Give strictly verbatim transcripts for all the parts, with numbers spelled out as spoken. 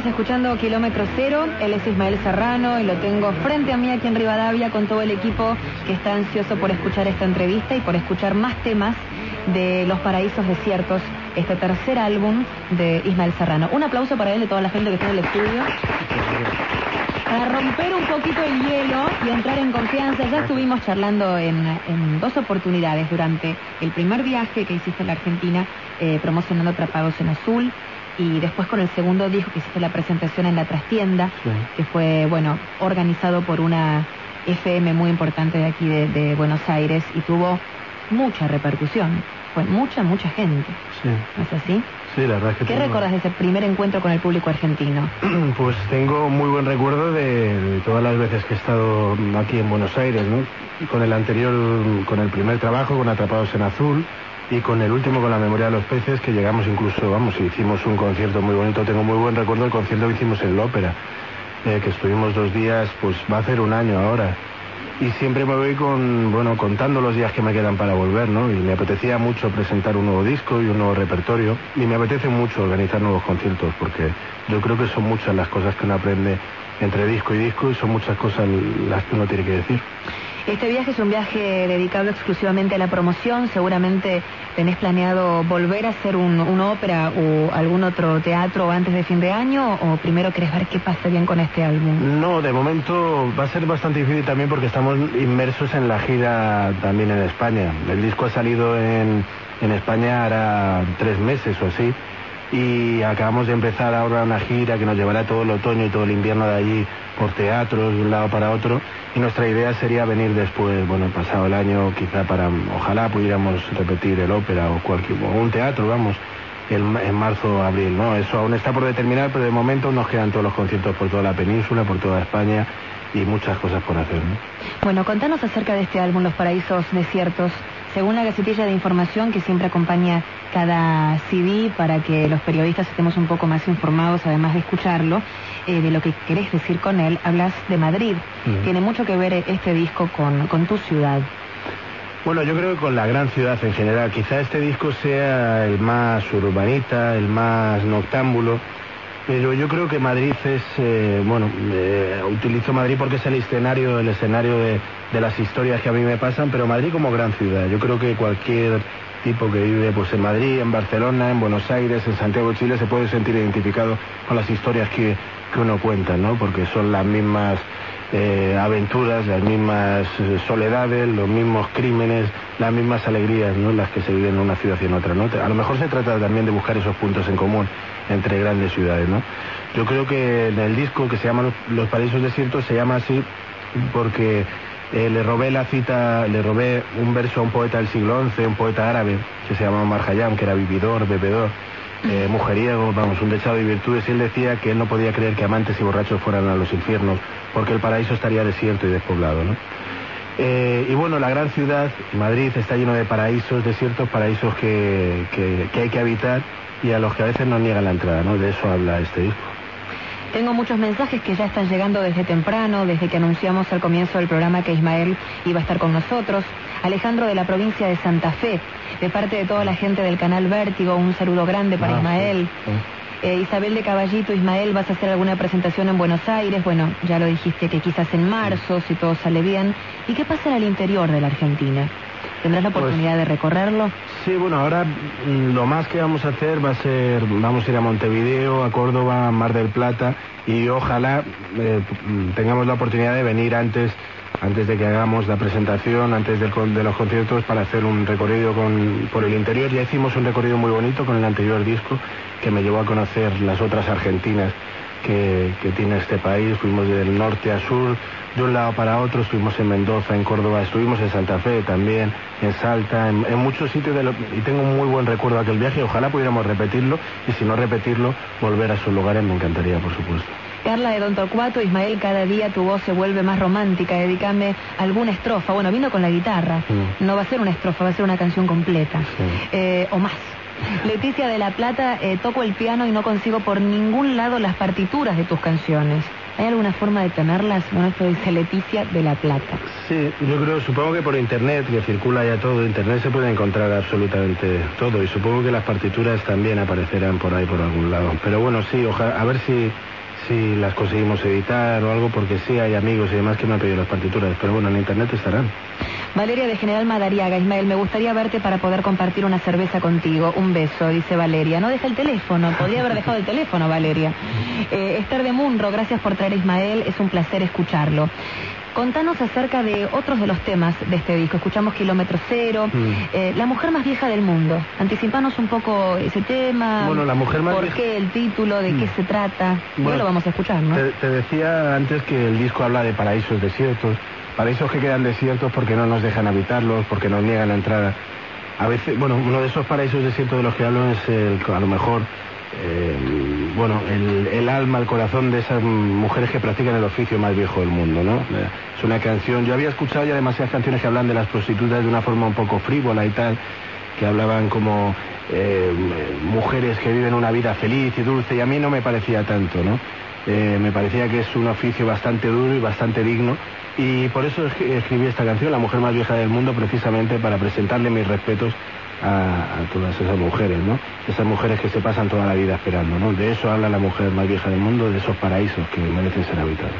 Estamos escuchando Kilómetro Cero, él es Ismael Serrano y lo tengo frente a mí aquí en Rivadavia con todo el equipo que está ansioso por escuchar esta entrevista y por escuchar más temas de Los Paraísos Desiertos, este tercer álbum de Ismael Serrano. Un aplauso para él, de toda la gente que está en el estudio. Para romper un poquito el hielo y entrar en confianza, ya estuvimos charlando en, en dos oportunidades durante el primer viaje que hiciste a la Argentina, eh, promocionando Atrapados en Azul, y después con el segundo disco que hiciste la presentación en la Trastienda, sí, que fue, bueno, organizado por una F M muy importante de aquí de, de Buenos Aires y tuvo mucha repercusión. Fue mucha, mucha gente. Sí. ¿No es así? Sí, la verdad es que ¿Qué tengo... recuerdas de ese primer encuentro con el público argentino? Pues tengo muy buen recuerdo de, de todas las veces que he estado aquí en Buenos Aires, ¿no? Con el anterior, con el primer trabajo, con Atrapados en Azul, y con el último, con La Memoria de los Peces, que llegamos incluso, vamos, hicimos un concierto muy bonito. Tengo muy buen recuerdo del concierto que hicimos en la Ópera, eh, que estuvimos dos días, pues va a hacer un año ahora. Y siempre me voy con, bueno, contando los días que me quedan para volver, ¿no? Y me apetecía mucho presentar un nuevo disco y un nuevo repertorio. Y me apetece mucho organizar nuevos conciertos, porque yo creo que son muchas las cosas que uno aprende entre disco y disco, y son muchas cosas las que uno tiene que decir. Este viaje es un viaje dedicado exclusivamente a la promoción. Seguramente tenés planeado volver a hacer un, una ópera o algún otro teatro antes de fin de año, o primero querés ver qué pasa bien con este álbum. No, de momento va a ser bastante difícil también porque estamos inmersos en la gira también en España. El disco ha salido en, en España hará tres meses o así, y acabamos de empezar ahora una gira que nos llevará todo el otoño y todo el invierno de allí por teatros de un lado para otro, y nuestra idea sería venir después, bueno, pasado el año, quizá para, ojalá pudiéramos repetir el ópera o cualquier, o un teatro, vamos, el, en marzo o abril, ¿no? Eso aún está por determinar, pero de momento nos quedan todos los conciertos por toda la península, por toda España, y muchas cosas por hacer, ¿no? Bueno, contanos acerca de este álbum, Los Paraísos Desiertos. Según la gacetilla de información que siempre acompaña cada C D para que los periodistas estemos un poco más informados, además de escucharlo, eh, de lo que querés decir con él, hablas de Madrid. Uh-huh. Tiene mucho que ver este disco con, con tu ciudad. Bueno, yo creo que con la gran ciudad en general. Quizá este disco sea el más urbanita, el más noctámbulo, pero yo creo que Madrid es, eh, bueno, eh, utilizo Madrid porque es el escenario, el escenario de, de las historias que a mí me pasan, pero Madrid como gran ciudad. Yo creo que cualquier tipo que vive pues en Madrid, en Barcelona, en Buenos Aires, en Santiago de Chile, se puede sentir identificado con las historias que, que uno cuenta, ¿no? Porque son las mismas eh, aventuras, las mismas soledades, los mismos crímenes, las mismas alegrías, ¿no? Las que se viven en una ciudad y en otra, ¿no? A lo mejor se trata también de buscar esos puntos en común entre grandes ciudades, ¿no? Yo creo que en el disco, que se llama Los Paraísos Desiertos, se llama así porque eh, le robé la cita, le robé un verso a un poeta del siglo once, un poeta árabe que se llamaba Omar Khayyam, que era vividor, bebedor, eh, mujeriego, vamos, un dechado de virtudes, y él decía que él no podía creer que amantes y borrachos fueran a los infiernos, porque el paraíso estaría desierto y despoblado, ¿no? Eh, y bueno, la gran ciudad, Madrid, está lleno de paraísos, desiertos, paraísos que, que, que hay que habitar, y a los que a veces nos niegan la entrada, ¿no? De eso habla este disco. Tengo muchos mensajes que ya están llegando desde temprano, desde que anunciamos al comienzo del programa que Ismael iba a estar con nosotros. Alejandro de la provincia de Santa Fe, de parte de toda la gente del canal Vértigo, un saludo grande para ah, Ismael. Sí, sí. Eh, Isabel de Caballito, Ismael, ¿vas a hacer alguna presentación en Buenos Aires? Bueno, ya lo dijiste que quizás en marzo, si todo sale bien. ¿Y qué pasa en el interior de la Argentina? ¿Tendrás la oportunidad pues, de recorrerlo? Sí, bueno, ahora lo más que vamos a hacer va a ser, vamos a ir a Montevideo, a Córdoba, a Mar del Plata, y ojalá eh, tengamos la oportunidad de venir antes, antes de que hagamos la presentación, antes del, de los conciertos, para hacer un recorrido con, por el interior. Ya hicimos un recorrido muy bonito con el anterior disco, que me llevó a conocer las otras Argentinas que, que tiene este país. Fuimos del norte a sur, de un lado para otro, estuvimos en Mendoza, en Córdoba, estuvimos en Santa Fe también, en Salta, en, en muchos sitios, de lo, y tengo un muy buen recuerdo de aquel viaje. Ojalá pudiéramos repetirlo, y si no repetirlo, volver a esos lugares me encantaría, por supuesto. Carla de Don Torcuato, Ismael, cada día tu voz se vuelve más romántica, dedícame alguna estrofa. Bueno, vino con la guitarra, mm. no va a ser una estrofa, va a ser una canción completa, sí. eh, o más. Leticia de la Plata, eh, toco el piano y no consigo por ningún lado las partituras de tus canciones. ¿Hay alguna forma de tenerlas? Bueno, esto dice Leticia de la Plata. Sí, yo creo, supongo que por internet, que circula ya todo, internet se puede encontrar absolutamente todo, y supongo que las partituras también aparecerán por ahí por algún lado. Pero bueno, sí, ojalá, a ver si si las conseguimos editar o algo, porque sí hay amigos y demás que me han pedido las partituras, pero bueno, en internet estarán. Valeria de General Madariaga. Ismael, me gustaría verte para poder compartir una cerveza contigo. Un beso, dice Valeria. No deja el teléfono, podría haber dejado el teléfono, Valeria. Eh, Esther de Munro, gracias por traer a Ismael, es un placer escucharlo. Contanos acerca de otros de los temas de este disco. Escuchamos Kilómetro Cero, mm. eh, La mujer más vieja del mundo. Anticipanos un poco ese tema. Bueno, la mujer más ¿Por vieja... qué el título? ¿De mm. qué se trata? Bueno, ya lo vamos a escuchar, ¿no? Te, te decía antes que el disco habla de paraísos desiertos. Paraísos que quedan desiertos porque no nos dejan habitarlos, porque nos niegan la entrada. A veces, bueno, uno de esos paraísos desiertos de los que hablo es el, a lo mejor... Eh, bueno, el, el alma, el corazón de esas mujeres que practican el oficio más viejo del mundo, ¿no? Eh, es una canción, yo había escuchado ya demasiadas canciones que hablan de las prostitutas de una forma un poco frívola y tal, que hablaban como eh, mujeres que viven una vida feliz y dulce, y a mí no me parecía tanto, ¿no? Eh, me parecía que es un oficio bastante duro y bastante digno, y por eso escribí esta canción, La mujer más vieja del mundo, precisamente para presentarle mis respetos A, a todas esas mujeres, ¿no? Esas mujeres que se pasan toda la vida esperando, ¿no? De eso habla La mujer más vieja del mundo, de esos paraísos que merecen ser habitados.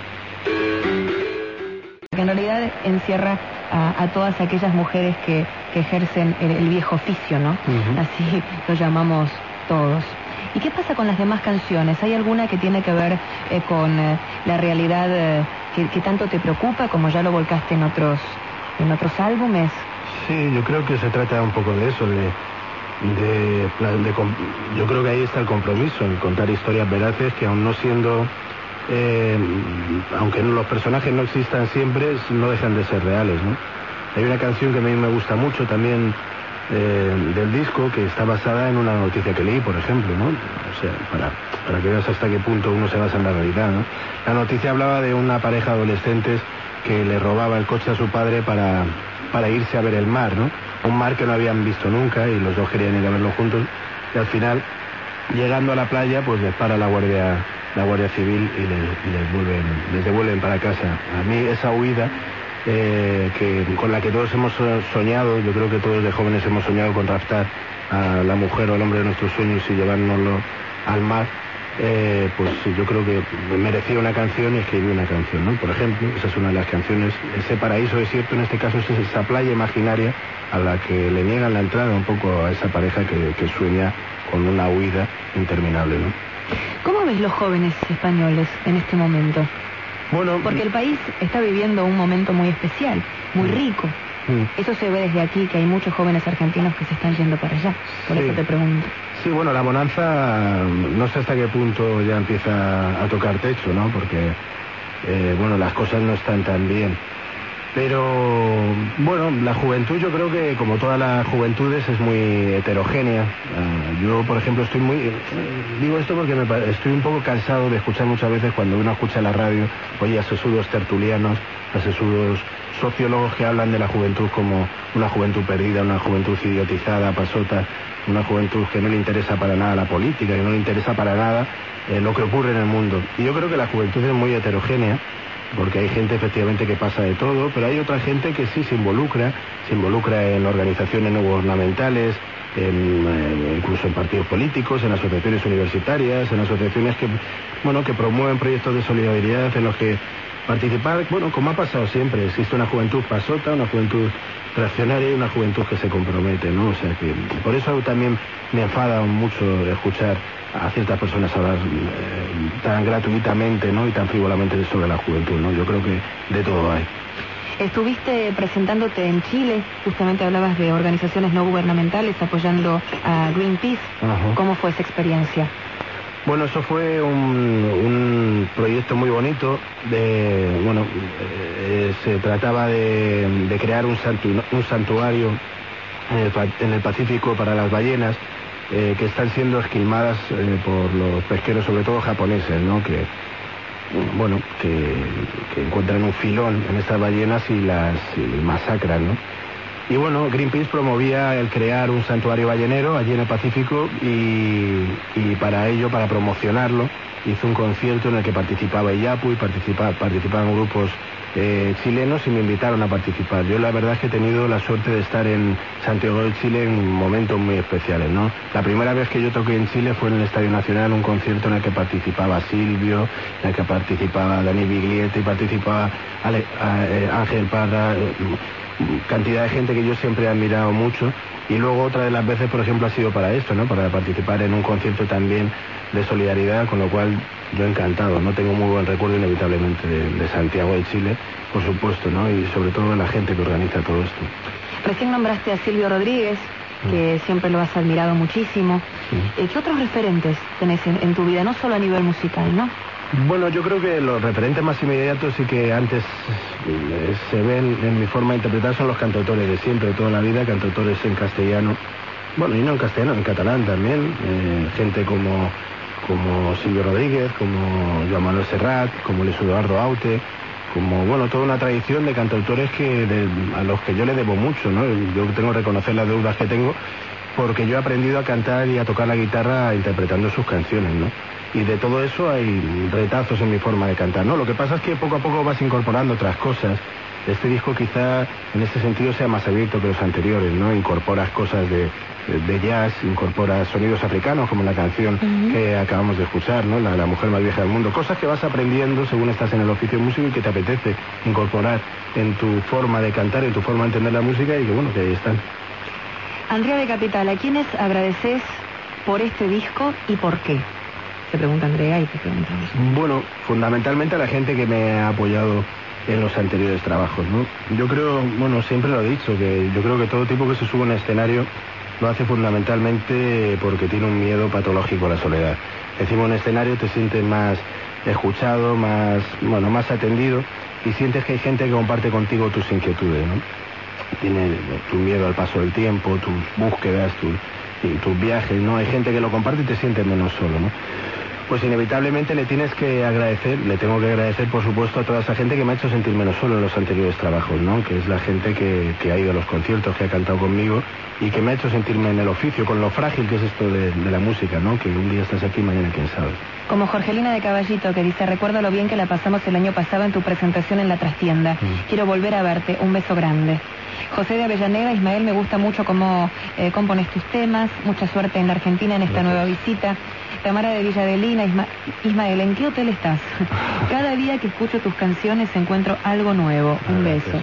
Que en realidad encierra a, a todas aquellas mujeres que, que ejercen el, el viejo oficio, ¿no? Uh-huh. Así lo llamamos todos. ¿Y qué pasa con las demás canciones? ¿Hay alguna que tiene que ver eh, con eh, la realidad eh, que, que tanto te preocupa, como ya lo volcaste en otros, en otros álbumes? Sí, yo creo que se trata un poco de eso, de, de, de, de yo creo que ahí está el compromiso, en contar historias veraces que aún no siendo, eh, aunque los personajes no existan siempre, no dejan de ser reales, ¿no? Hay una canción que a mí me gusta mucho también eh, del disco, que está basada en una noticia que leí, por ejemplo, ¿no? O sea, para, para que veas hasta qué punto uno se basa en la realidad, ¿no? La noticia hablaba de una pareja de adolescentes que le robaba el coche a su padre para... para irse a ver el mar, ¿no? Un mar que no habían visto nunca y los dos querían ir a verlo juntos, y al final, llegando a la playa, pues les para la guardia la guardia civil y les, y les, vuelven, les devuelven para casa. A mí esa huida eh, que con la que todos hemos soñado, yo creo que todos de jóvenes hemos soñado con raptar a la mujer o al hombre de nuestros sueños y llevárnoslo al mar, Eh, pues yo creo que merecía una canción y escribí una canción, ¿no? Por ejemplo, esa es una de las canciones. Ese paraíso desierto, en este caso, es esa playa imaginaria a la que le niegan la entrada un poco a esa pareja que, que sueña con una huida interminable, ¿no? ¿Cómo ves los jóvenes españoles en este momento? Bueno, porque el país está viviendo un momento muy especial, muy rico. Mm. Eso se ve desde aquí, que hay muchos jóvenes argentinos que se están yendo para allá. Por sí. eso te pregunto. Sí, bueno, la bonanza no sé hasta qué punto ya empieza a tocar techo, ¿no? Porque, eh, bueno, las cosas no están tan bien. Pero, bueno, la juventud, yo creo que como todas las juventudes es muy heterogénea. Uh, yo, por ejemplo, estoy muy... Eh, digo esto porque me, estoy un poco cansado de escuchar muchas veces cuando uno escucha la radio, oye, a sesudos tertulianos, a sesudos sociólogos que hablan de la juventud como una juventud perdida, una juventud idiotizada, pasota, una juventud que no le interesa para nada la política, que no le interesa para nada eh, lo que ocurre en el mundo. Y yo creo que la juventud es muy heterogénea, porque hay gente efectivamente que pasa de todo, pero hay otra gente que sí se involucra, se involucra en organizaciones no gubernamentales, en, eh, incluso en partidos políticos, en asociaciones universitarias, en asociaciones que, bueno, que promueven proyectos de solidaridad en los que participar, bueno, como ha pasado siempre, existe una juventud pasota, una juventud reaccionaria y una juventud que se compromete, ¿no? O sea que por eso también me enfada mucho escuchar a ciertas personas hablar eh, tan gratuitamente, ¿no? Y tan frívolamente sobre la juventud, ¿no? Yo creo que de todo hay. Estuviste presentándote en Chile, justamente hablabas de organizaciones no gubernamentales apoyando a Greenpeace. Ajá. ¿Cómo fue esa experiencia? Bueno, eso fue un, un proyecto muy bonito. De, bueno, eh, se trataba de, de crear un, santu, un santuario en el, en el Pacífico para las ballenas, eh, que están siendo esquilmadas eh, por los pesqueros, sobre todo japoneses, ¿no? Que, bueno, que, que encuentran un filón en estas ballenas y las y masacran, ¿no? Y bueno, Greenpeace promovía el crear un santuario ballenero allí en el Pacífico y, y para ello, para promocionarlo, hizo un concierto en el que participaba Iyapu y participa, participaban grupos eh, chilenos y me invitaron a participar. Yo la verdad es que he tenido la suerte de estar en Santiago de Chile en momentos muy especiales, ¿no? La primera vez que yo toqué en Chile fue en el Estadio Nacional, un concierto en el que participaba Silvio, en el que participaba Dani Biglietti, participaba Ale, a, eh, Ángel Parra, eh, cantidad de gente que yo siempre he admirado mucho. Y luego otra de las veces, por ejemplo, ha sido para esto, ¿no? Para participar en un concierto también de solidaridad, con lo cual yo encantado, ¿no? Tengo muy buen recuerdo inevitablemente de, de Santiago de Chile, por supuesto, ¿no? Y sobre todo de la gente que organiza todo esto. Recién nombraste a Silvio Rodríguez, que mm. siempre lo has admirado muchísimo. Mm. ¿Qué otros referentes tenés en, en tu vida, no solo a nivel musical, no? Bueno, yo creo que los referentes más inmediatos y que antes eh, se ven en mi forma de interpretar son los cantautores de siempre, de toda la vida, cantautores en castellano, bueno, y no en castellano, en catalán también, eh, gente como, como Silvio Rodríguez, como Joan Manuel Serrat, como Luis Eduardo Aute, como, bueno, toda una tradición de cantautores que de, a los que yo le debo mucho, ¿no? Yo tengo que reconocer las deudas que tengo porque yo he aprendido a cantar y a tocar la guitarra interpretando sus canciones, ¿no? Y de todo eso hay retazos en mi forma de cantar, ¿no? Lo que pasa es que poco a poco vas incorporando otras cosas. Este disco quizá en ese sentido sea más abierto que los anteriores, ¿no? Incorporas cosas de, de jazz, incorporas sonidos africanos, como la canción uh-huh. que acabamos de escuchar, ¿no? La, la mujer más vieja del mundo. Cosas que vas aprendiendo según estás en el oficio de músico y que te apetece incorporar en tu forma de cantar, en tu forma de entender la música y que, bueno, que ahí están. Andrea de Capital, ¿a quiénes agradeces por este disco y por qué? Te pregunta Andrea y te preguntamos. Bueno, fundamentalmente a la gente que me ha apoyado en los anteriores trabajos, ¿no? Yo creo, bueno, siempre lo he dicho, que yo creo que todo tipo que se sube a un escenario lo hace fundamentalmente porque tiene un miedo patológico a la soledad. Encima un escenario te sientes más escuchado, más, bueno, más atendido y sientes que hay gente que comparte contigo tus inquietudes, ¿no? Tiene tu miedo al paso del tiempo, tus búsquedas, tus, tus viajes, ¿no? Hay gente que lo comparte y te sientes menos solo, ¿no? Pues inevitablemente le tienes que agradecer, le tengo que agradecer por supuesto a toda esa gente que me ha hecho sentir menos solo en los anteriores trabajos, ¿no? Que es la gente que, que ha ido a los conciertos, que ha cantado conmigo y que me ha hecho sentirme en el oficio, con lo frágil que es esto de, de la música, ¿no? Que un día estás aquí y mañana quién sabe. Como Jorgelina de Caballito, que dice, recuerdo lo bien que la pasamos el año pasado en tu presentación en la trastienda. Mm. Quiero volver a verte, un beso grande. José de Avellaneda, Ismael, me gusta mucho cómo eh, compones tus temas, mucha suerte en la Argentina en esta Gracias. Nueva visita. Tamara de Villadelina, Isma Ismael, ¿en qué hotel estás? Cada día que escucho tus canciones encuentro algo nuevo. Un beso.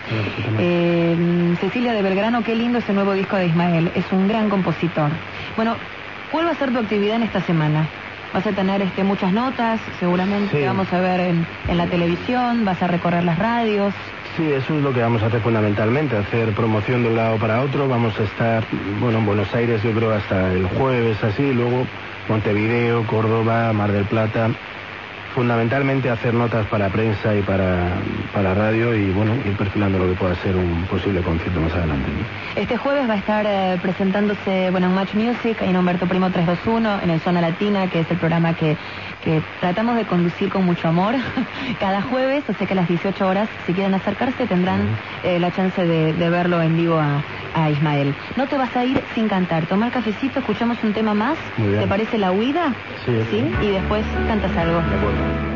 Eh, Cecilia de Belgrano, qué lindo ese nuevo disco de Ismael, es un gran compositor. Bueno, ¿cuál va a ser tu actividad en esta semana? Vas a tener este, muchas notas, seguramente sí. Vamos a ver en, en la televisión, vas a recorrer las radios. Sí, eso es lo que vamos a hacer fundamentalmente, hacer promoción de un lado para otro. Vamos a estar, bueno, en Buenos Aires yo creo hasta el jueves así, y luego Montevideo, Córdoba, Mar del Plata. Fundamentalmente hacer notas para prensa y para, para radio y, bueno, ir perfilando lo que pueda ser un posible concierto más adelante, ¿no? Este jueves va a estar eh, presentándose, bueno, en Match Music, en Humberto Primo trescientos veintiuno, en el Zona Latina, que es el programa que, que tratamos de conducir con mucho amor cada jueves, o sea que a las dieciocho horas, si quieren acercarse, tendrán eh, la chance de, de verlo en vivo a, a Ismael. No te vas a ir sin cantar, tomar cafecito, escuchamos un tema más, ¿te parece La Huida? Sí. ¿Sí? Y después cantas algo. De acuerdo.